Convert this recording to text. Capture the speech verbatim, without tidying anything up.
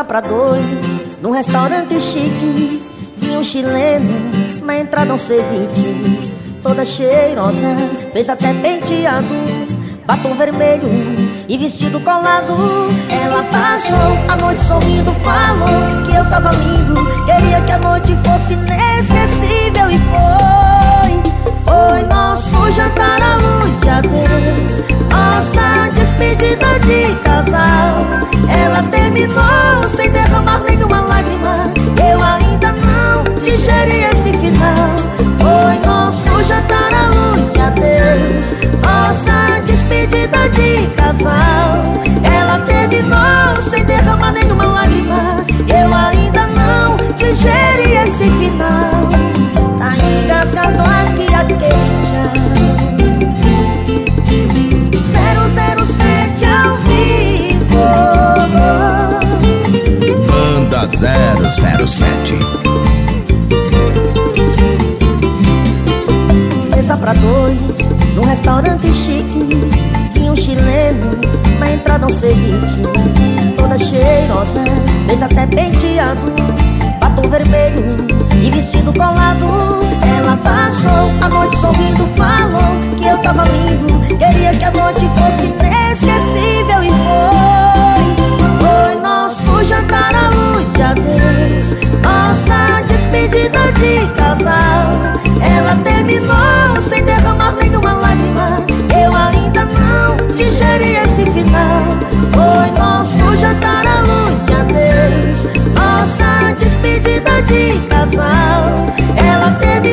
pra dois, num restaurante chique. Vinha um chileno, na entrada um ceviche. Toda cheirosa, fez até penteado, batom vermelho e vestido colado. Ela passou a noite sorrindo, falou que eu tava lindo, queria que a noite fosse inesquecível. E foi, foi nosso jantar à luz de adeus, nossa despedida de casal. Ela terminou sem derramar nenhuma lágrima, eu ainda não digeri esse final. Foi nosso jantar à luz de adeus, nossa despedida de casal. Ela terminou sem derramar nenhuma lágrima, eu ainda não digeri esse final. Tá engasgado aqui a queixa. zero zero sete ao vivo. Banda zero zero sete. Mesa pra dois, num restaurante chique. Vinha um chileno, na entrada um ceviche. Toda cheirosa, fez até penteado, batom vermelho e vestido colado. Ela passou a noite sorrindo, falou que eu tava lindo, queria que a noite fosse inesquecível. E foi, foi nosso jantar à luz de adeus, nossa despedida de casal. Ela terminou sem derramar nenhuma lágrima, eu ainda não digeri esse final. Foi nosso jantar à luz de adeus, nossa despedida de casal. Ela terminou